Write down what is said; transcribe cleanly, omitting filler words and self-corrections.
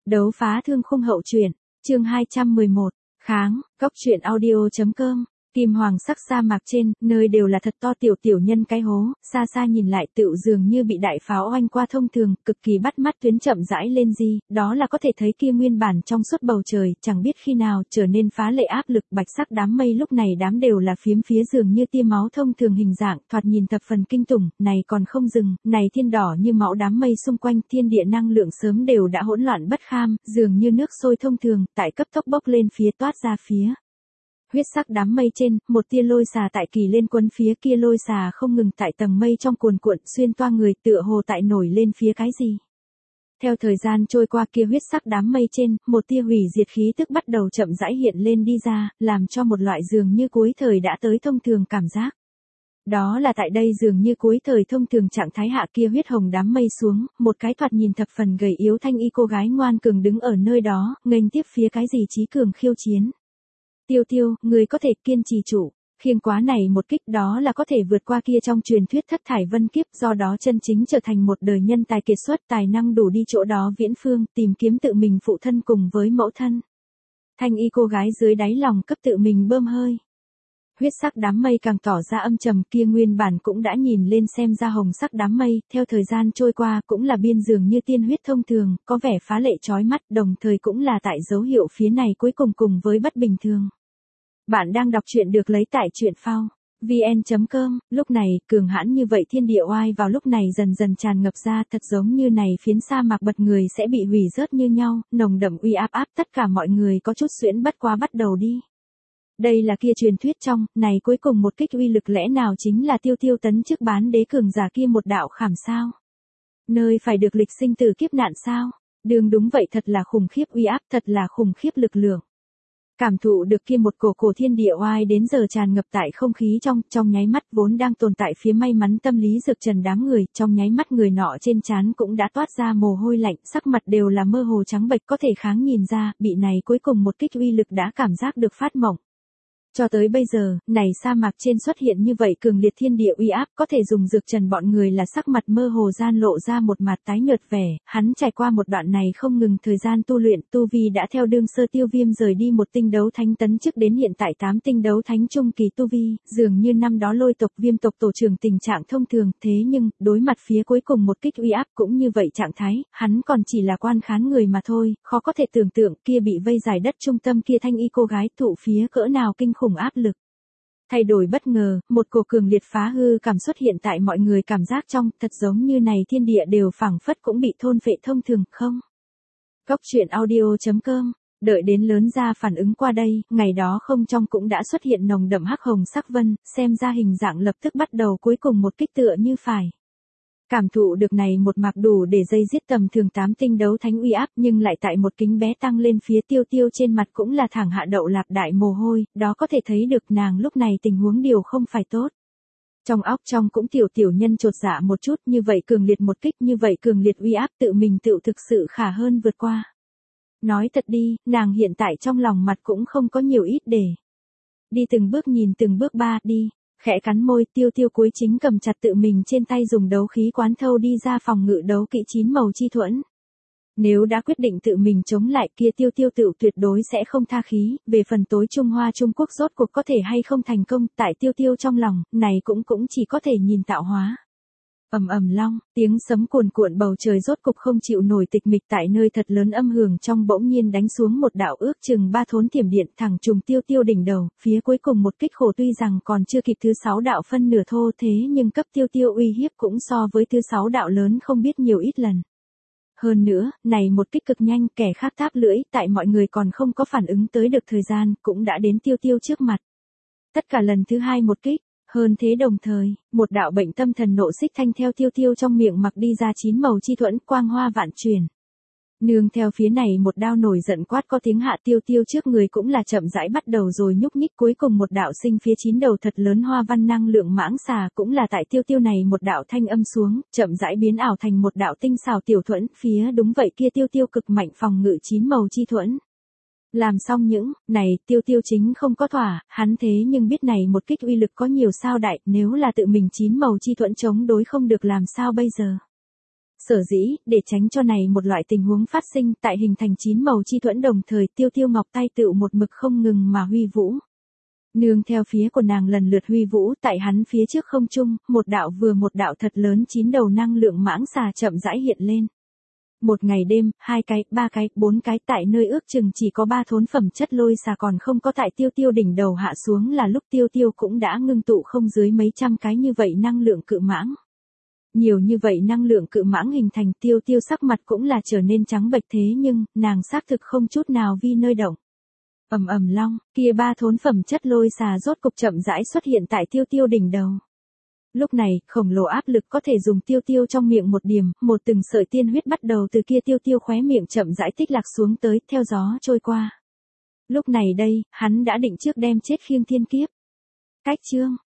Đấu phá thương khung hậu truyện, chương 211, kháng, góc truyện audio.com. Kim hoàng sắc sa mạc trên, nơi đều là thật to tiểu nhân cái hố, xa xa nhìn lại tựu dường như bị đại pháo oanh qua thông thường, cực kỳ bắt mắt tuyến chậm rãi lên di, đó là có thể thấy kia nguyên bản trong suốt bầu trời, chẳng biết khi nào trở nên phá lệ áp lực bạch sắc đám mây lúc này đám đều là phiếm phía dường như tia máu thông thường hình dạng, thoạt nhìn thập phần kinh tủng, này còn không dừng, này thiên đỏ như máu đám mây xung quanh thiên địa năng lượng sớm đều đã hỗn loạn bất kham, dường như nước sôi thông thường, tại cấp tốc bốc lên phía toát ra phía. Huyết sắc đám mây trên, một tia lôi xà tại kỳ lên quấn phía kia lôi xà không ngừng tại tầng mây trong cuồn cuộn xuyên toa người tựa hồ tại nổi lên phía cái gì. Theo thời gian trôi qua kia huyết sắc đám mây trên, một tia hủy diệt khí tức bắt đầu chậm rãi hiện lên đi ra, làm cho một loại dường như cuối thời đã tới thông thường cảm giác. Đó là tại đây dường như cuối thời thông thường trạng thái hạ kia huyết hồng đám mây xuống, một cái thoạt nhìn thập phần gầy yếu thanh y cô gái ngoan cường đứng ở nơi đó, nghênh tiếp phía cái gì chí cường khiêu chiến. Tiêu Tiêu, người có thể kiên trì trụ, khiêng quá này một kích đó là có thể vượt qua kia trong truyền thuyết thất thải vân kiếp, do đó chân chính trở thành một đời nhân tài kiệt xuất, tài năng đủ đi chỗ đó viễn phương, tìm kiếm tự mình phụ thân cùng với mẫu thân. Thanh y cô gái dưới đáy lòng cấp tự mình bơm hơi. Huyết sắc đám mây càng tỏ ra âm trầm kia nguyên bản cũng đã nhìn lên xem ra hồng sắc đám mây, theo thời gian trôi qua cũng là biên dường như tiên huyết thông thường, có vẻ phá lệ chói mắt, đồng thời cũng là tại dấu hiệu phía này cuối cùng với bất bình thường. Bạn đang đọc truyện được lấy tại truyện phao vn.com, lúc này, cường hãn như vậy thiên địa oai vào lúc này dần dần tràn ngập ra, thật giống như này phiến sa mạc bật người sẽ bị hủy rớt như nhau, nồng đậm uy áp tất cả mọi người có chút xuyễn bất quá bắt đầu đi. Đây là kia truyền thuyết trong, này cuối cùng một kích uy lực lẽ nào chính là Tiêu tấn chức bán đế cường giả kia một đạo khảm sao? Nơi phải được lịch sinh từ kiếp nạn sao? Đường đúng vậy, thật là khủng khiếp uy áp, thật là khủng khiếp lực lượng. Cảm thụ được kia một cổ thiên địa oai đến giờ tràn ngập tại không khí trong nháy mắt vốn đang tồn tại phía may mắn tâm lý dược trần đám người, trong nháy mắt người nọ trên trán cũng đã toát ra mồ hôi lạnh, sắc mặt đều là mơ hồ trắng bệch, có thể kháng nhìn ra, bị này cuối cùng một kích uy lực đã cảm giác được phát mộng. Cho tới bây giờ, này sa mạc trên xuất hiện như vậy cường liệt thiên địa uy áp, có thể dùng dược trần bọn người là sắc mặt mơ hồ gian lộ ra một mặt tái nhợt vẻ, hắn trải qua một đoạn này không ngừng thời gian tu luyện, tu vi đã theo đương sơ Tiêu Viêm rời đi một tinh đấu thánh tấn chức đến hiện tại 8 tinh đấu thánh trung kỳ tu vi, dường như năm đó Lôi tộc Viêm tộc tổ trưởng tình trạng thông thường, thế nhưng, đối mặt phía cuối cùng một kích uy áp cũng như vậy trạng thái, hắn còn chỉ là quan khán người mà thôi, khó có thể tưởng tượng kia bị vây giải đất trung tâm kia thanh y cô gái thụ phía cỡ nào kinh khủng áp lực. Thay đổi bất ngờ, một cổ cường liệt phá hư cảm xuất hiện tại mọi người cảm giác trong, thật giống như này thiên địa đều phảng phất cũng bị thôn phệ thông thường, không? Góc truyện audio.com, đợi đến lớn ra phản ứng qua đây, ngày đó không trong cũng đã xuất hiện nồng đậm hắc hồng sắc vân, xem ra hình dạng lập tức bắt đầu cuối cùng một kích tựa như phải. Cảm thụ được này một mạc đủ để dây giết tầm thường 8 tinh đấu thánh uy áp, nhưng lại tại một kính bé tăng lên phía Tiêu trên mặt cũng là thẳng hạ đậu lạp đại mồ hôi, đó có thể thấy được nàng lúc này tình huống điều không phải tốt. Trong óc trong cũng tiểu nhân chột dạ một chút, như vậy cường liệt một kích, như vậy cường liệt uy áp tự mình tự thực sự khả hơn vượt qua. Nói thật đi, nàng hiện tại trong lòng mặt cũng không có nhiều ít để đi từng bước nhìn từng bước ba đi. Khẽ cắn môi, Tiêu cuối chính cầm chặt tự mình trên tay dùng đấu khí quán thâu đi ra phòng ngự đấu kỵ 9 màu chi thuẫn. Nếu đã quyết định tự mình chống lại kia Tiêu tự tuyệt đối sẽ không tha khí, về phần tối Trung Hoa Trung Quốc rốt cuộc có thể hay không thành công, tại Tiêu trong lòng, này cũng chỉ có thể nhìn tạo hóa. Ầm long, tiếng sấm cuồn cuộn bầu trời rốt cục không chịu nổi tịch mịch tại nơi thật lớn âm hưởng trong bỗng nhiên đánh xuống một đạo ước chừng 3 thốn thiểm điện thẳng trùng Tiêu đỉnh đầu, phía cuối cùng một kích khổ tuy rằng còn chưa kịp thứ 6 đạo phân nửa thô thế nhưng cấp Tiêu uy hiếp cũng so với thứ 6 đạo lớn không biết nhiều ít lần. Hơn nữa, này một kích cực nhanh kẻ khác tháp lưỡi tại mọi người còn không có phản ứng tới được thời gian cũng đã đến Tiêu trước mặt. Tất cả lần thứ 2 một kích. Hơn thế đồng thời, một đạo bệnh tâm thần nộ xích thanh theo Tiêu trong miệng mặc đi ra 9 màu chi thuẫn quang hoa vạn truyền. Nương theo phía này một đao nổi giận quát có tiếng hạ Tiêu trước người cũng là chậm rãi bắt đầu rồi nhúc nhích cuối cùng một đạo sinh phía 9 đầu thật lớn hoa văn năng lượng mãng xà cũng là tại Tiêu này một đạo thanh âm xuống, chậm rãi biến ảo thành một đạo tinh xảo tiểu thuẫn phía đúng vậy kia Tiêu cực mạnh phòng ngự 9 màu chi thuẫn. Làm xong những, này, Tiêu chính không có thỏa, hắn thế nhưng biết này một kích uy lực có nhiều sao đại, nếu là tự mình 9 màu chi thuẫn chống đối không được làm sao bây giờ. Sở dĩ, để tránh cho này một loại tình huống phát sinh tại hình thành 9 màu chi thuẫn đồng thời Tiêu Tiêu Ngọc tay tựu một mực không ngừng mà huy vũ. Nương theo phía của nàng lần lượt huy vũ tại hắn phía trước không trung, một đạo thật lớn 9 đầu năng lượng mãng xà chậm rãi hiện lên. Một ngày đêm, 2 cái, 3 cái, 4 cái tại nơi ước chừng chỉ có 3 thốn phẩm chất lôi xà còn không có tại Tiêu Tiêu đỉnh đầu hạ xuống là lúc Tiêu Tiêu cũng đã ngưng tụ không dưới mấy trăm cái như vậy năng lượng cự mãng. Nhiều như vậy năng lượng cự mãng hình thành Tiêu Tiêu sắc mặt cũng là trở nên trắng bệch thế nhưng, nàng xác thực không chút nào vi nơi động. Ầm ầm long, kia 3 thốn phẩm chất lôi xà rốt cục chậm rãi xuất hiện tại Tiêu Tiêu đỉnh đầu. Lúc này, khổng lồ áp lực có thể dùng Tiêu Tiêu trong miệng một điểm, một từng sợi tiên huyết bắt đầu từ kia Tiêu Tiêu khóe miệng chậm rãi tích lạc xuống tới, theo gió trôi qua. Lúc này đây, hắn đã định trước đem chết khiêng thiên kiếp. Cách chương